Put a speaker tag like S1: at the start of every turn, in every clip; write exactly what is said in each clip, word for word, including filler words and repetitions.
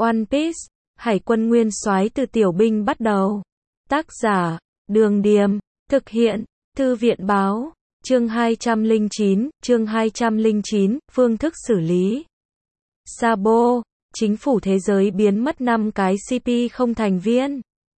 S1: One Piece, Hải quân nguyên soái từ tiểu binh bắt đầu. Tác giả, Đường Điềm, thực hiện, Thư viện Báo, chương hai trăm lẻ chín, chương hai trăm lẻ chín, phương thức xử lý. Sabo, chính phủ thế giới biến mất năm cái xê pê không thành viên.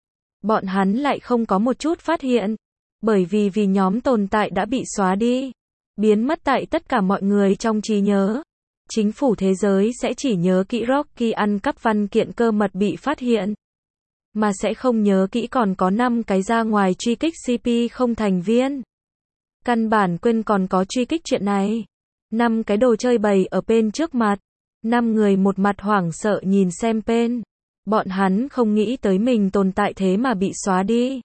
S1: Bọn hắn lại không có một chút phát hiện, bởi vì vì nhóm tồn tại đã bị xóa đi, biến mất tại tất cả mọi người trong trí nhớ. Chính phủ thế giới sẽ chỉ nhớ kỹ Rocky ăn cắp văn kiện cơ mật bị phát hiện, mà sẽ không nhớ kỹ còn có năm cái ra ngoài truy kích xê pê không thành viên. Căn bản quên còn có truy kích chuyện này. Năm cái đồ chơi bày ở bên trước mặt. Năm người một mặt hoảng sợ nhìn xem bên. Bọn hắn không nghĩ tới mình tồn tại thế mà bị xóa đi.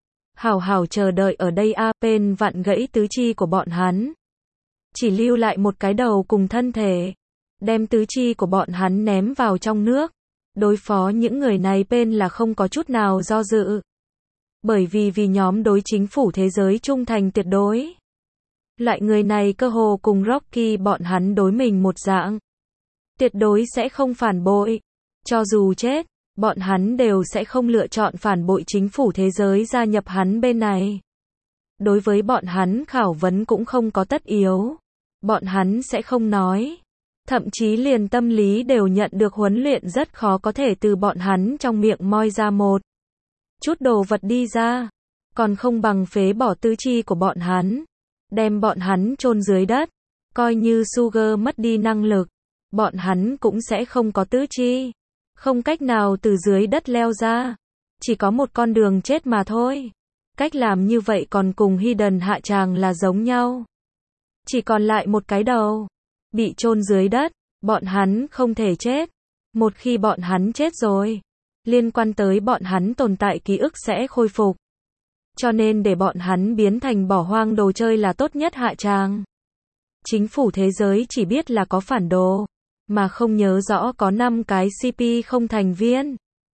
S1: Hảo hảo chờ đợi ở đây a, bên vặn gãy tứ chi của bọn hắn. Chỉ lưu lại một cái đầu cùng thân thể. Đem tứ chi của bọn hắn ném vào trong nước. Đối phó những người này bên là không có chút nào do dự. Bởi vì vì nhóm đối chính phủ thế giới trung thành tuyệt đối. Loại người này cơ hồ cùng Rocky bọn hắn đối mình một dạng. Tuyệt đối sẽ không phản bội. Cho dù chết, bọn hắn đều sẽ không lựa chọn phản bội chính phủ thế giới gia nhập hắn bên này. Đối với bọn hắn khảo vấn cũng không có tất yếu. Bọn hắn sẽ không nói. Thậm chí liền tâm lý đều nhận được huấn luyện rất khó có thể từ bọn hắn trong miệng moi ra một chút đồ vật đi ra. Còn không bằng phế bỏ tứ chi của bọn hắn. Đem bọn hắn chôn dưới đất. Coi như Sugar mất đi năng lực. Bọn hắn cũng sẽ không có tứ chi. Không cách nào từ dưới đất leo ra. Chỉ có một con đường chết mà thôi. Cách làm như vậy còn cùng Hidden hạ tràng là giống nhau. Chỉ còn lại một cái đầu. Bị chôn dưới đất. Bọn hắn không thể chết. Một khi bọn hắn chết rồi, liên quan tới bọn hắn tồn tại ký ức sẽ khôi phục. Cho nên để bọn hắn biến thành bỏ hoang đồ chơi là tốt nhất hạ tràng. Chính phủ thế giới chỉ biết là có phản đồ, mà không nhớ rõ có năm cái xê pê không thành viên.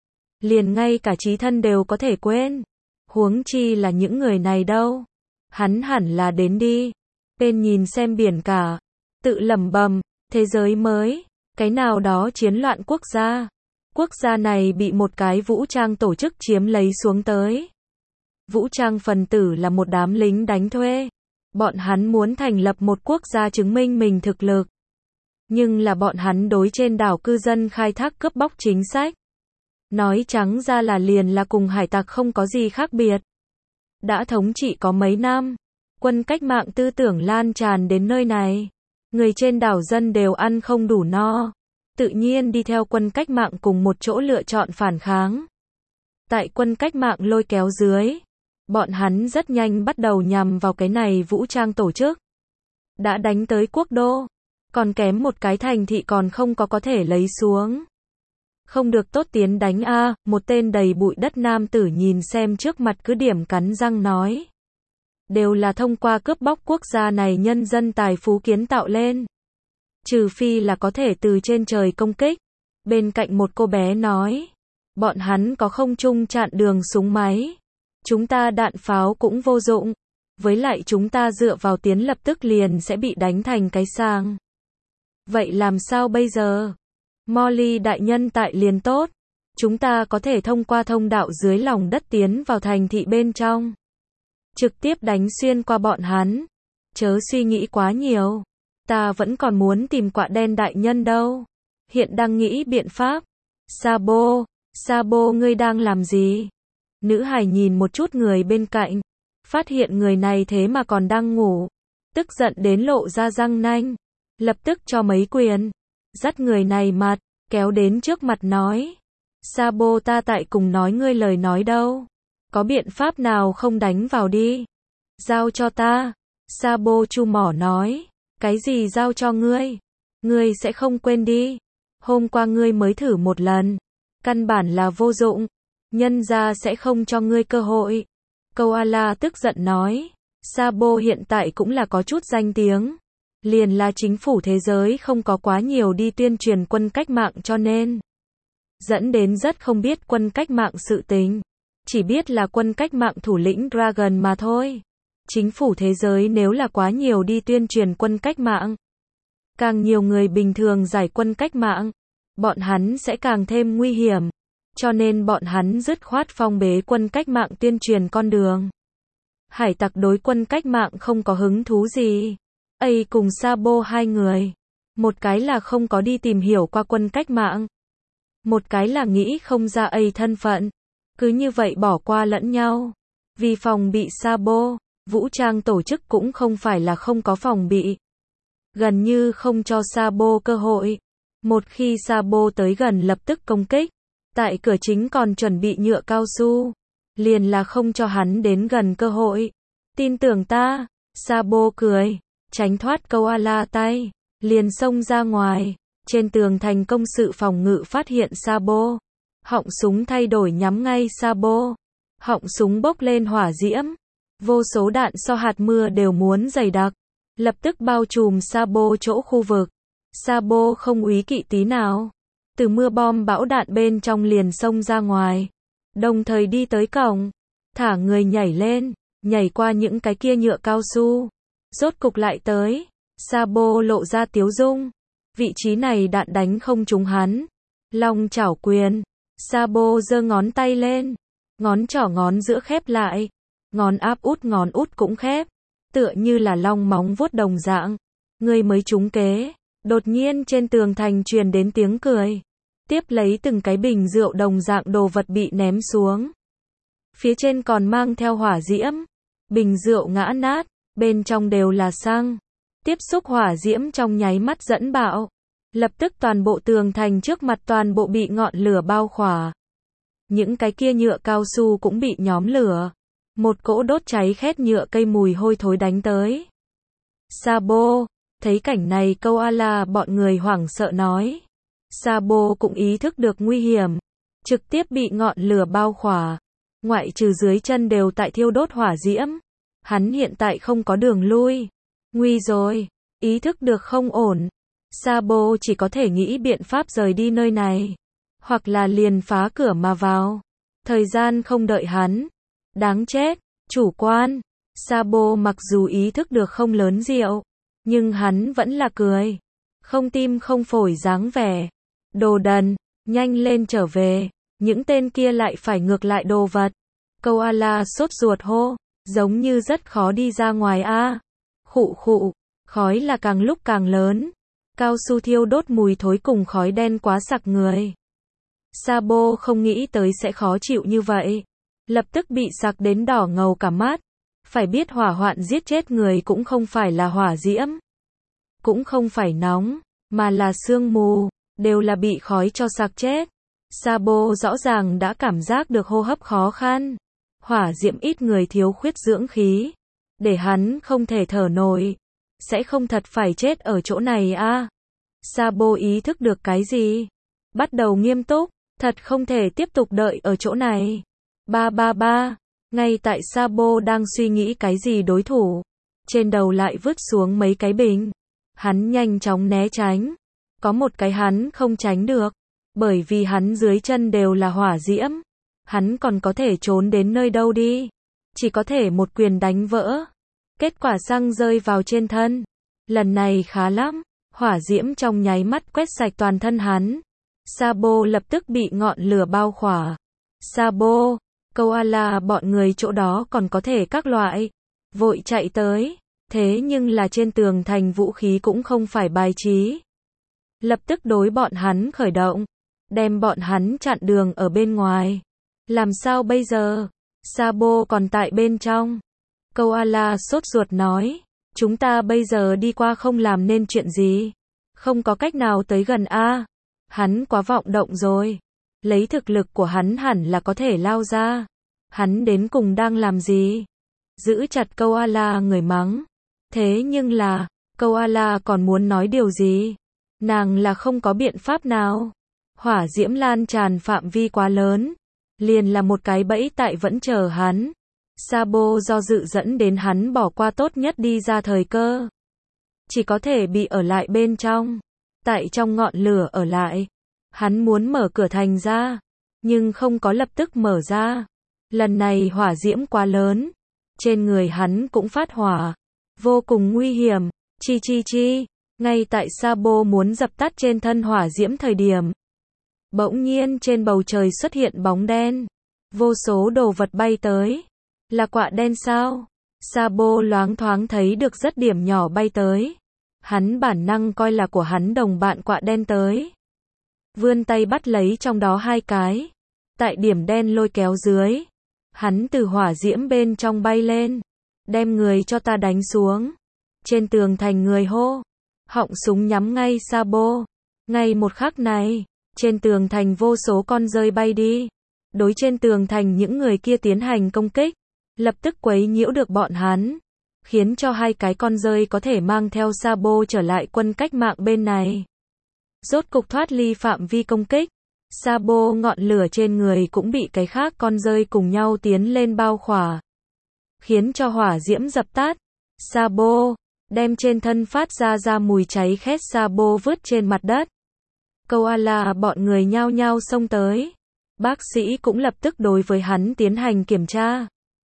S1: Liền ngay cả trí thân đều có thể quên. Huống chi là những người này đâu. Hắn hẳn là đến đi. Bên nhìn xem biển cả. Tự lẩm bẩm, thế giới mới. Cái nào đó chiến loạn quốc gia. Quốc gia này bị một cái vũ trang tổ chức chiếm lấy xuống tới. Vũ trang phần tử là một đám lính đánh thuê. Bọn hắn muốn thành lập một quốc gia chứng minh mình thực lực. Nhưng là bọn hắn đối trên đảo cư dân khai thác cướp bóc chính sách. Nói trắng ra là liền là cùng hải tặc không có gì khác biệt. Đã thống trị có mấy năm. Quân cách mạng tư tưởng lan tràn đến nơi này. Người trên đảo dân đều ăn không đủ no. Tự nhiên đi theo quân cách mạng cùng một chỗ lựa chọn phản kháng. Tại quân cách mạng lôi kéo dưới, bọn hắn rất nhanh bắt đầu nhằm vào cái này vũ trang tổ chức. Đã đánh tới quốc đô, còn kém một cái thành thị còn không có có thể lấy xuống. Không được tốt tiến đánh a, một tên đầy bụi đất nam tử nhìn xem trước mặt cứ điểm cắn răng nói. Đều là thông qua cướp bóc quốc gia này nhân dân tài phú kiến tạo lên. Trừ phi là có thể từ trên trời công kích. Bên cạnh một cô bé nói. Bọn hắn có không trung chặn đường súng máy. Chúng ta đạn pháo cũng vô dụng. Với lại chúng ta dựa vào tiến lập tức liền sẽ bị đánh thành cái sang. Vậy làm sao bây giờ? Molly đại nhân tại liền tốt. Chúng ta có thể thông qua thông đạo dưới lòng đất tiến vào thành thị bên trong. Trực tiếp đánh xuyên qua bọn hắn. Chớ suy nghĩ quá nhiều. Ta vẫn còn muốn tìm quạ đen đại nhân đâu. Hiện đang nghĩ biện pháp. Sabo, Sabo ngươi đang làm gì? Nữ hài nhìn một chút người bên cạnh. Phát hiện người này thế mà còn đang ngủ. Tức giận đến lộ ra răng nanh. Lập tức cho mấy quyền. Dắt người này mặt, kéo đến trước mặt nói. Sabo ta tại cùng nói ngươi lời nói đâu. Có biện pháp nào không đánh vào đi. Giao cho ta. Sabo chu mỏ nói. Cái gì giao cho ngươi? Ngươi sẽ không quên đi. Hôm qua ngươi mới thử một lần. Căn bản là vô dụng. Nhân gia sẽ không cho ngươi cơ hội. Koala tức giận nói. Sabo hiện tại cũng là có chút danh tiếng. Liền là chính phủ thế giới không có quá nhiều đi tuyên truyền quân cách mạng cho nên. Dẫn đến rất không biết quân cách mạng sự tình. Chỉ biết là quân cách mạng thủ lĩnh Dragon mà thôi. Chính phủ thế giới nếu là quá nhiều đi tuyên truyền quân cách mạng. Càng nhiều người bình thường giải quân cách mạng. bọn hắn sẽ càng thêm nguy hiểm. Cho nên bọn hắn dứt khoát phong bế quân cách mạng tuyên truyền con đường. Hải tặc đối quân cách mạng không có hứng thú gì. A cùng Sabo hai người. Một cái là không có đi tìm hiểu qua quân cách mạng. Một cái là nghĩ không ra A thân phận. Cứ như vậy bỏ qua lẫn nhau. Vì phòng bị Sabo, vũ trang tổ chức cũng không phải là không có phòng bị. Gần như không cho Sabo cơ hội. Một khi Sabo tới gần lập tức công kích. Tại cửa chính còn chuẩn bị nhựa cao su. Liền là không cho hắn đến gần cơ hội. Tin tưởng ta, Sabo cười. Tránh thoát koala tay. Liền xông ra ngoài. Trên tường thành công sự phòng ngự phát hiện Sabo. Họng súng thay đổi nhắm ngay Sabo. Họng súng bốc lên hỏa diễm. Vô số đạn so hạt mưa đều muốn dày đặc. Lập tức bao trùm Sabo chỗ khu vực. Sabo không úy kỵ tí nào. Từ mưa bom bão đạn bên trong liền xông ra ngoài. Đồng thời đi tới cổng. Thả người nhảy lên. Nhảy qua những cái kia nhựa cao su. Rốt cục lại tới. Sabo lộ ra tiếu dung. Vị trí này đạn đánh không trúng hắn. Long chảo quyền. Sabo giơ ngón tay lên. Ngón trỏ ngón giữa khép lại. Ngón áp út ngón út cũng khép. Tựa như là long móng vuốt đồng dạng. Người mới trúng kế. Đột nhiên trên tường thành truyền đến tiếng cười. Tiếp lấy từng cái bình rượu đồng dạng đồ vật bị ném xuống. Phía trên còn mang theo hỏa diễm. Bình rượu ngã nát. Bên trong đều là xăng. Tiếp xúc hỏa diễm trong nháy mắt dẫn bạo. Lập tức toàn bộ tường thành trước mặt toàn bộ bị ngọn lửa bao khỏa. Những cái kia nhựa cao su cũng bị nhóm lửa. Một cỗ đốt cháy khét nhựa cây mùi hôi thối đánh tới. Sabo, thấy cảnh này koala bọn người hoảng sợ nói. Sabo cũng ý thức được nguy hiểm. Trực tiếp bị ngọn lửa bao khỏa. Ngoại trừ dưới chân đều tại thiêu đốt hỏa diễm. Hắn hiện tại không có đường lui. Nguy rồi, ý thức được không ổn. Sabo chỉ có thể nghĩ biện pháp rời đi nơi này. Hoặc là liền phá cửa mà vào. Thời gian không đợi hắn. Đáng chết, chủ quan. Sabo mặc dù ý thức được không lớn rượu. Nhưng hắn vẫn là cười. Không tim không phổi dáng vẻ. Đồ đần, nhanh lên trở về. Những tên kia lại phải ngược lại đồ vật. Koala sốt ruột hô. Giống như rất khó đi ra ngoài a. À. Khụ khụ, khói là càng lúc càng lớn. Cao su thiêu đốt mùi thối cùng khói đen quá sặc người. Sabo không nghĩ tới sẽ khó chịu như vậy. Lập tức bị sặc đến đỏ ngầu cả mắt. Phải biết hỏa hoạn giết chết người cũng không phải là hỏa diễm. Cũng không phải nóng, mà là sương mù. Đều là bị khói cho sặc chết. Sabo rõ ràng đã cảm giác được hô hấp khó khăn. Hỏa diễm ít người thiếu khuyết dưỡng khí. Để hắn không thể thở nổi. Sẽ không thật phải chết ở chỗ này a. À. Sabo ý thức được cái gì? Bắt đầu nghiêm túc. Thật không thể tiếp tục đợi ở chỗ này. Ba ba ba. Ngay tại Sabo đang suy nghĩ cái gì đối thủ. Trên đầu lại vứt xuống mấy cái bình. Hắn nhanh chóng né tránh. Có một cái hắn không tránh được. Bởi vì hắn dưới chân đều là hỏa diễm. Hắn còn có thể trốn đến nơi đâu đi. Chỉ có thể một quyền đánh vỡ. Kết quả xăng rơi vào trên thân. Lần này khá lắm. Hỏa diễm trong nháy mắt quét sạch toàn thân hắn. Sabo lập tức bị ngọn lửa bao khỏa. Sabo, koala bọn người chỗ đó còn có thể các loại. Vội chạy tới. Thế nhưng là trên tường thành vũ khí cũng không phải bài trí. Lập tức đối bọn hắn khởi động. Đem bọn hắn chặn đường ở bên ngoài. Làm sao bây giờ? Sabo còn tại bên trong. Koala sốt ruột nói. Chúng ta bây giờ đi qua không làm nên chuyện gì. Không có cách nào tới gần a. Hắn quá vọng động rồi. Lấy thực lực của hắn hẳn là có thể lao ra. Hắn đến cùng đang làm gì? Giữ chặt koala người mắng. Thế nhưng là, koala còn muốn nói điều gì? Nàng là không có biện pháp nào. Hỏa diễm lan tràn phạm vi quá lớn. Liền là một cái bẫy tại vẫn chờ hắn. Sabo do dự dẫn đến hắn bỏ qua tốt nhất đi ra thời cơ. Chỉ có thể bị ở lại bên trong. Tại trong ngọn lửa ở lại. Hắn muốn mở cửa thành ra. Nhưng không có lập tức mở ra. Lần này hỏa diễm quá lớn. Trên người hắn cũng phát hỏa. Vô cùng nguy hiểm. Chi chi chi. Ngay tại Sabo muốn dập tắt trên thân hỏa diễm thời điểm. Bỗng nhiên trên bầu trời xuất hiện bóng đen. Vô số đồ vật bay tới. Là quạ đen sao? Sabo loáng thoáng thấy được rất điểm nhỏ bay tới. Hắn bản năng coi là của hắn đồng bạn quạ đen tới. Vươn tay bắt lấy trong đó hai cái. Tại điểm đen lôi kéo dưới. Hắn từ hỏa diễm bên trong bay lên. Đem người cho ta đánh xuống. Trên tường thành người hô. Họng súng nhắm ngay Sabo. Ngay một khắc này, trên tường thành vô số con dơi bay đi. Đối trên tường thành những người kia tiến hành công kích. Lập tức quấy nhiễu được bọn hắn. Khiến cho hai cái con dơi có thể mang theo Sabo trở lại quân cách mạng bên này. Rốt cục thoát ly phạm vi công kích. Sabo ngọn lửa trên người cũng bị cái khác con dơi cùng nhau tiến lên bao khỏa. Khiến cho hỏa diễm dập tắt. Sabo, đem trên thân phát ra ra mùi cháy khét Sabo vứt trên mặt đất. Koala bọn người nhao nhao xông tới. Bác sĩ cũng lập tức đối với hắn tiến hành kiểm tra.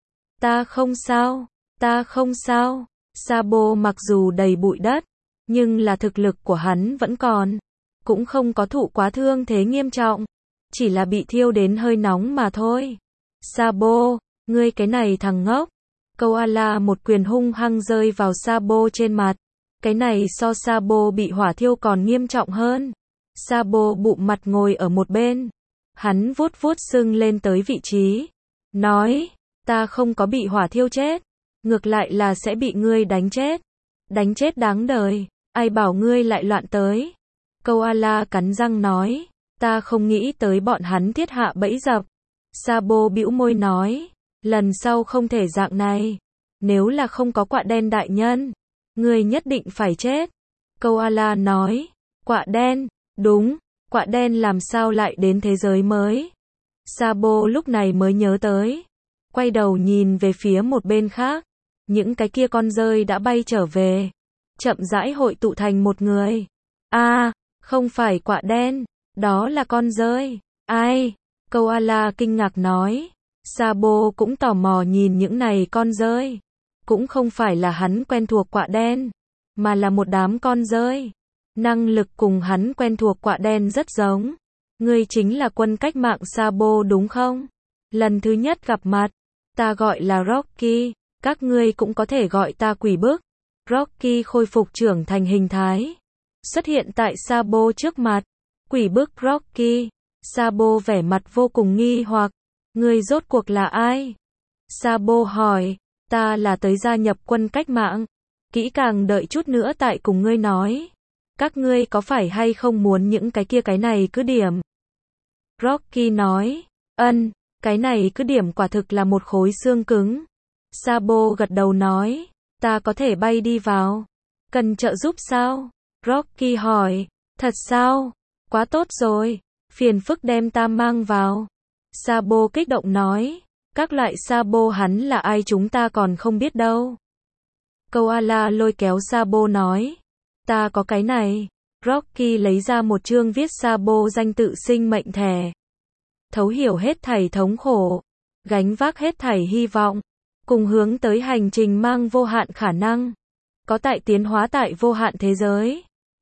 S1: Ta không sao, ta không sao. Sabo mặc dù đầy bụi đất, nhưng là thực lực của hắn vẫn còn. Cũng không có thụ quá thương thế nghiêm trọng. Chỉ là bị thiêu đến hơi nóng mà thôi. Sabo, ngươi cái này thằng ngốc. Koala một quyền hung hăng rơi vào Sabo trên mặt. Cái này so Sabo bị hỏa thiêu còn nghiêm trọng hơn. Sabo bụm mặt ngồi ở một bên. Hắn vuốt vuốt sưng lên tới vị trí. Nói, ta không có bị hỏa thiêu chết. Ngược lại là sẽ bị ngươi đánh chết. Đánh chết đáng đời. Ai bảo ngươi lại loạn tới. Koala cắn răng nói. Ta không nghĩ tới bọn hắn thiết hạ bẫy dập. Sabo bĩu môi nói. Lần sau không thể dạng này. Nếu là không có quạ đen đại nhân, ngươi nhất định phải chết. Koala nói. Quạ đen, đúng, quạ đen làm sao lại đến thế giới mới. Sabo lúc này mới nhớ tới. Quay đầu nhìn về phía một bên khác. Những cái kia con dơi đã bay trở về. Chậm rãi hội tụ thành một người. A, à, không phải quạ đen, đó là con dơi. Ai? Koala kinh ngạc nói. Sabo cũng tò mò nhìn những này con dơi. Cũng không phải là hắn quen thuộc quạ đen, mà là một đám con dơi. Năng lực cùng hắn quen thuộc quạ đen rất giống. Ngươi chính là quân cách mạng Sabo đúng không? Lần thứ nhất gặp mặt, ta gọi là Rocky, các ngươi cũng có thể gọi ta quỷ bức. Rocky khôi phục trưởng thành hình thái, xuất hiện tại Sabo trước mặt. Quỷ bức Rocky. Sabo vẻ mặt vô cùng nghi hoặc. Ngươi rốt cuộc là ai? Sabo hỏi. Ta là tới gia nhập quân cách mạng. Kỹ càng đợi chút nữa tại cùng ngươi nói. Các ngươi có phải hay không muốn những cái kia cái này cứ điểm? Rocky nói. Ân, cái này cứ điểm quả thực là một khối xương cứng. Sabo gật đầu nói. Ta có thể bay đi vào. Cần trợ giúp sao? Rocky hỏi. Thật sao? Quá tốt rồi. Phiền phức đem ta mang vào. Sabo kích động nói. Các loại Sabo hắn là ai chúng ta còn không biết đâu. Koala lôi kéo Sabo nói. Ta có cái này. Rocky lấy ra một chương viết Sabo danh tự sinh mệnh thẻ. Thấu hiểu hết thảy thống khổ. Gánh vác hết thảy hy vọng. Cùng hướng tới hành trình mang vô hạn khả năng. Có tại tiến hóa tại vô hạn thế giới.